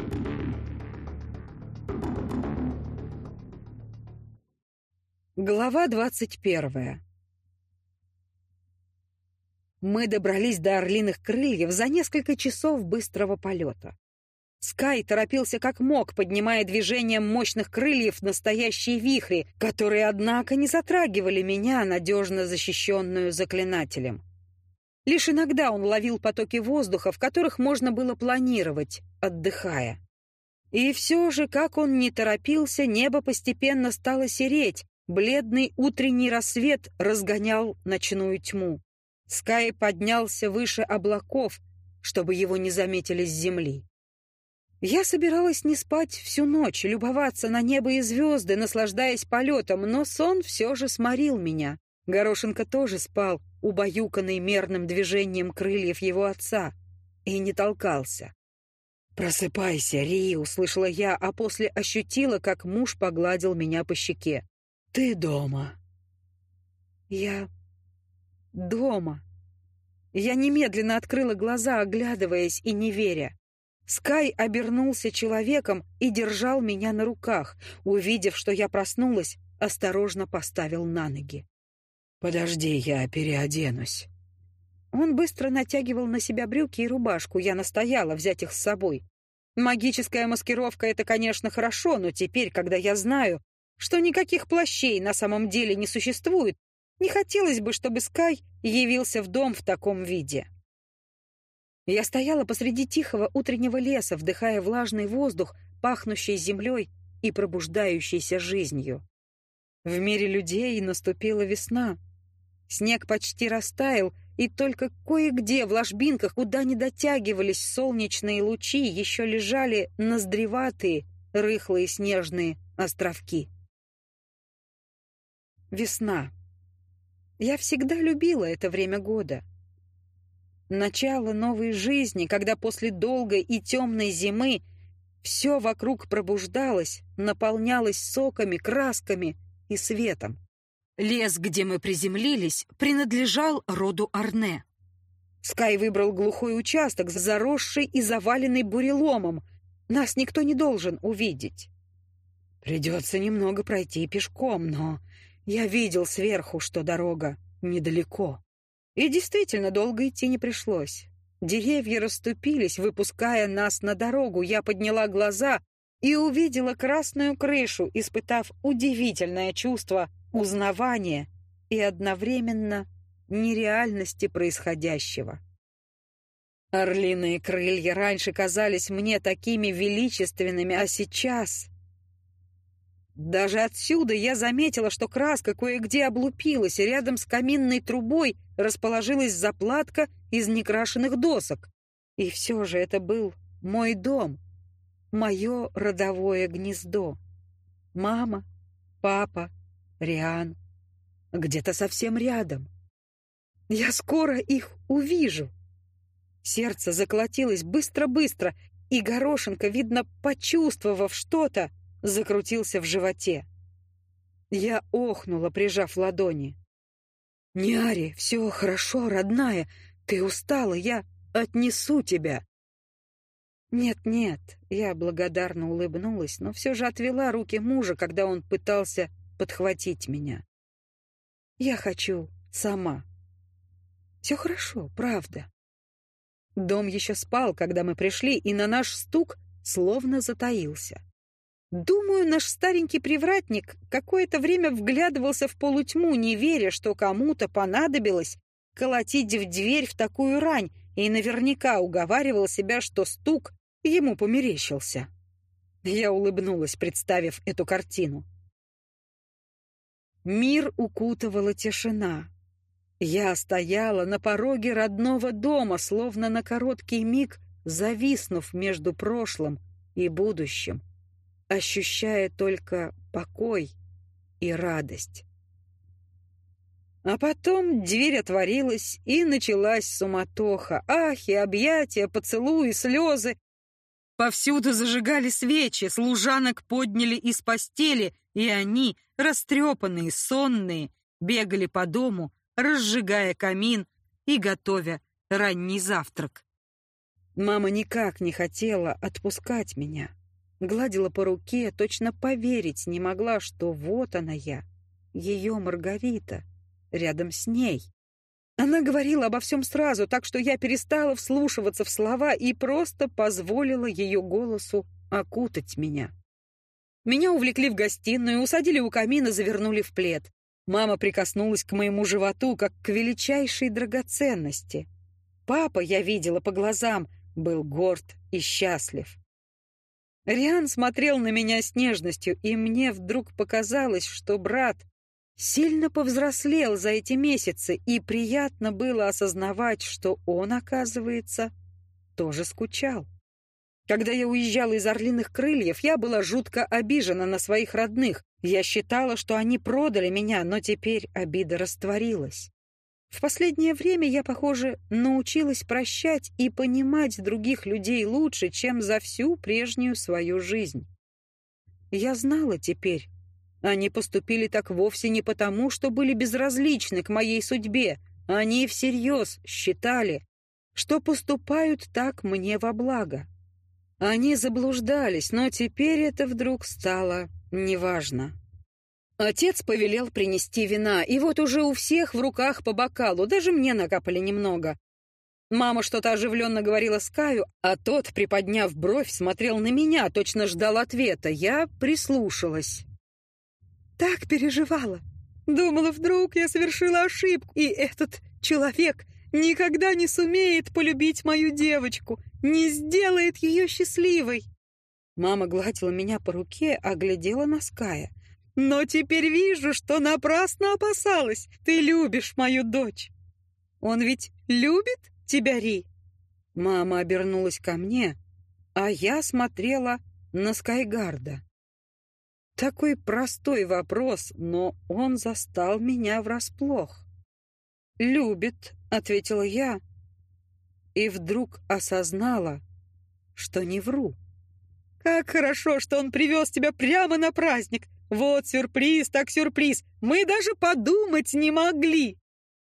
Глава 21. Мы добрались до Орлиных крыльев за несколько часов быстрого полета. Скай торопился как мог, поднимая движением мощных крыльев настоящие вихри, которые, однако, не затрагивали меня, надежно защищенную заклинателем. Лишь иногда он ловил потоки воздуха, в которых можно было планировать, отдыхая. И все же, как он ни торопился, небо постепенно стало сереть, бледный утренний рассвет разгонял ночную тьму. Скай поднялся выше облаков, чтобы его не заметили с земли. Я собиралась не спать всю ночь, любоваться на небо и звезды, наслаждаясь полетом, но сон все же сморил меня. Горошенко тоже спал, убаюканный мерным движением крыльев его отца, и не толкался. «Просыпайся, Ри!» — услышала я, а после ощутила, как муж погладил меня по щеке. «Ты дома». «Я дома». Я немедленно открыла глаза, оглядываясь и не веря. Скай обернулся человеком и держал меня на руках. Увидев, что я проснулась, осторожно поставил на ноги. «Подожди, я переоденусь». Он быстро натягивал на себя брюки и рубашку. Я настояла взять их с собой. Магическая маскировка — это, конечно, хорошо, но теперь, когда я знаю, что никаких плащей на самом деле не существует, не хотелось бы, чтобы Скай явился в дом в таком виде. Я стояла посреди тихого утреннего леса, вдыхая влажный воздух, пахнущий землей и пробуждающийся жизнью. В мире людей наступила весна. Снег почти растаял, и только кое-где в ложбинках, куда не дотягивались солнечные лучи, еще лежали ноздреватые, рыхлые снежные островки. Весна. Я всегда любила это время года. Начало новой жизни, когда после долгой и темной зимы все вокруг пробуждалось, наполнялось соками, красками и светом. Лес, где мы приземлились, принадлежал роду Арне. Скай выбрал глухой участок, заросший и заваленный буреломом. Нас никто не должен увидеть. Придется немного пройти пешком, но я видел сверху, что дорога недалеко. И действительно, долго идти не пришлось. Деревья расступились, выпуская нас на дорогу. Я подняла глаза и увидела красную крышу, испытав удивительное чувство узнавания и одновременно нереальности происходящего. Орлиные крылья раньше казались мне такими величественными, а сейчас... Даже отсюда я заметила, что краска кое-где облупилась, и рядом с каминной трубой расположилась заплатка из некрашенных досок. И все же это был мой дом, мое родовое гнездо. Мама, папа, Риан. Где-то совсем рядом. Я скоро их увижу. Сердце заколотилось быстро-быстро, и Горошенко, видно, почувствовав что-то, закрутился в животе. Я охнула, прижав ладони. «Не ори, все хорошо, родная. Ты устала, я отнесу тебя». «Нет», — я благодарно улыбнулась, но все же отвела руки мужа, когда он пытался подхватить меня. «Я хочу сама. Все хорошо, правда». Дом еще спал, когда мы пришли, и на наш стук словно затаился. Думаю, наш старенький привратник какое-то время вглядывался в полутьму, не веря, что кому-то понадобилось колотить в дверь в такую рань, и наверняка уговаривал себя, что стук ему померещился. Я улыбнулась, представив эту картину. Мир укутывала тишина. Я стояла на пороге родного дома, словно на короткий миг зависнув между прошлым и будущим, ощущая только покой и радость. А потом дверь отворилась, и началась суматоха. Ахи, объятия, поцелуи, слезы. Повсюду зажигали свечи, служанок подняли из постели, и они, растрепанные, сонные, бегали по дому, разжигая камин и готовя ранний завтрак. Мама никак не хотела отпускать меня. Гладила по руке, точно поверить не могла, что вот она я, ее Маргарита, рядом с ней. Она говорила обо всем сразу, так что я перестала вслушиваться в слова и просто позволила ее голосу окутать меня. Меня увлекли в гостиную, усадили у камина, завернули в плед. Мама прикоснулась к моему животу, как к величайшей драгоценности. Папа, я видела по глазам, был горд и счастлив. Риан смотрел на меня с нежностью, и мне вдруг показалось, что брат сильно повзрослел за эти месяцы, и приятно было осознавать, что он, оказывается, тоже скучал. Когда я уезжала из «Орлиных крыльев», я была жутко обижена на своих родных. Я считала, что они продали меня, но теперь обида растворилась. В последнее время я, похоже, научилась прощать и понимать других людей лучше, чем за всю прежнюю свою жизнь. Я знала теперь, они поступили так вовсе не потому, что были безразличны к моей судьбе. Они всерьез считали, что поступают так мне во благо. Они заблуждались, но теперь это вдруг стало неважно. Отец повелел принести вина, и вот уже у всех в руках по бокалу, даже мне накапали немного. Мама что-то оживленно говорила Скаю, а тот, приподняв бровь, смотрел на меня, точно ждал ответа. Я прислушалась. Так переживала. Думала, вдруг я совершила ошибку, и этот человек никогда не сумеет полюбить мою девочку, не сделает ее счастливой. Мама гладила меня по руке, оглядела на Ская. Но теперь вижу, что напрасно опасалась. Ты любишь мою дочь. Он ведь любит тебя, Ри? Мама обернулась ко мне, а я смотрела на Скайгарда. Такой простой вопрос, но он застал меня врасплох. «Любит», — ответила я, и вдруг осознала, что не вру. «Как хорошо, что он привез тебя прямо на праздник! Вот сюрприз так сюрприз! Мы даже подумать не могли!»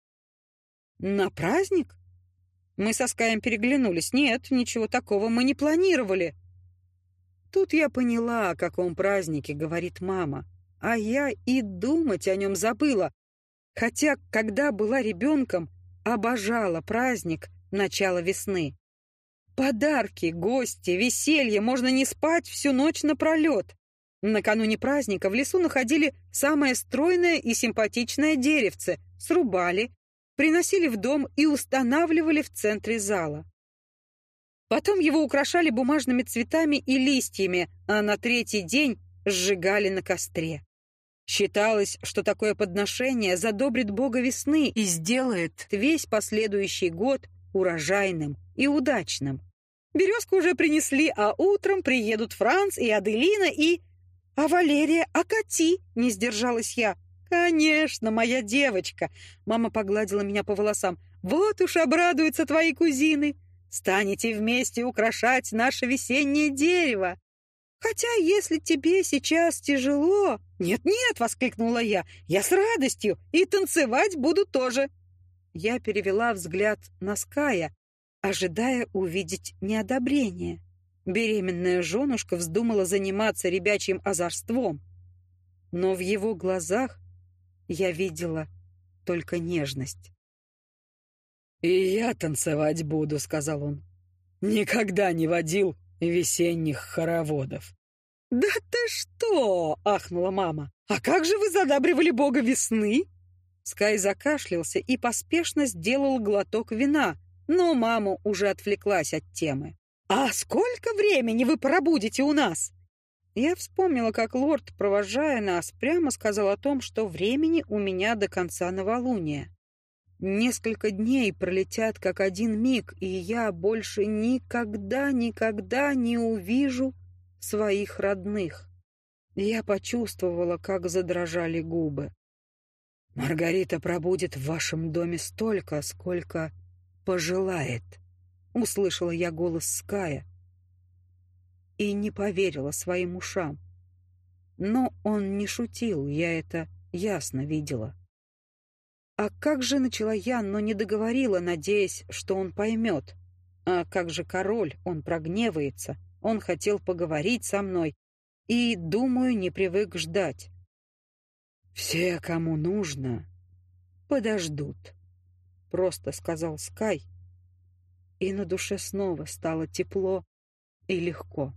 «На праздник?» Мы со Скаем переглянулись. «Нет, ничего такого мы не планировали». Тут я поняла, о каком празднике говорит мама, а я и думать о нем забыла, хотя, когда была ребенком, обожала праздник начала весны. Подарки, гости, веселье, можно не спать всю ночь напролет. Накануне праздника в лесу находили самое стройное и симпатичное деревце, срубали, приносили в дом и устанавливали в центре зала. Потом его украшали бумажными цветами и листьями, а на третий день сжигали на костре. Считалось, что такое подношение задобрит бога весны и сделает весь последующий год урожайным и удачным. Березку уже принесли, а утром приедут Франц и Аделина и... «А Валерия, а Кати?» — не сдержалась я. «Конечно, моя девочка!» — мама погладила меня по волосам. «Вот уж обрадуются твои кузины! Станете вместе украшать наше весеннее дерево! Хотя, если тебе сейчас тяжело...» «Нет-нет!» — воскликнула я. «Я с радостью! И танцевать буду тоже!» Я перевела взгляд на Ская, ожидая увидеть неодобрение. Беременная женушка вздумала заниматься ребячьим озорством, но в его глазах я видела только нежность. «И я танцевать буду», — сказал он. «Никогда не водил весенних хороводов». «Да ты что!» — ахнула мама. «А как же вы задабривали бога весны?» Скай закашлялся и поспешно сделал глоток вина, но мама уже отвлеклась от темы. «А сколько времени вы пробудете у нас?» Я вспомнила, как лорд, провожая нас, прямо сказал о том, что времени у меня до конца новолуния. Несколько дней пролетят как один миг, и я больше никогда не увижу своих родных. Я почувствовала, как задрожали губы. «Маргарита пробудет в вашем доме столько, сколько пожелает», — услышала я голос Ская и не поверила своим ушам. Но он не шутил, я это ясно видела. «А как же», — начала я, но не договорила, надеясь, что он поймет. А как же король, он прогневается. Он хотел поговорить со мной и, думаю, не привык ждать. «Все, кому нужно, подождут», — просто сказал Скай, и на душе снова стало тепло и легко.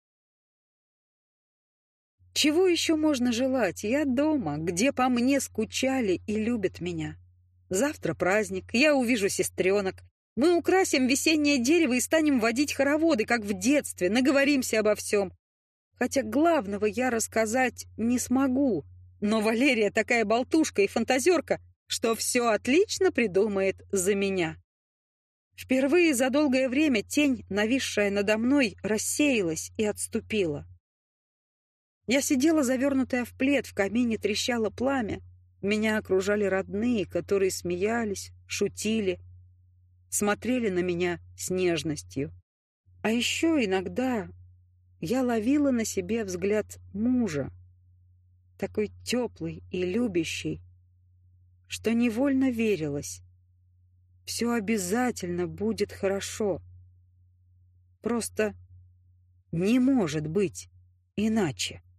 Чего еще можно желать? Я дома, где по мне скучали и любят меня. Завтра праздник, я увижу сестренок. Мы украсим весеннее дерево и станем водить хороводы, как в детстве, наговоримся обо всем. Хотя главного я рассказать не смогу. Но Валерия такая болтушка и фантазерка, что все отлично придумает за меня. Впервые за долгое время тень, нависшая надо мной, рассеялась и отступила. Я сидела, завернутая в плед, в камине трещало пламя. Меня окружали родные, которые смеялись, шутили, смотрели на меня с нежностью. А еще иногда я ловила на себе взгляд мужа, такой теплый и любящий, что невольно верилось. Все обязательно будет хорошо. Просто не может быть иначе.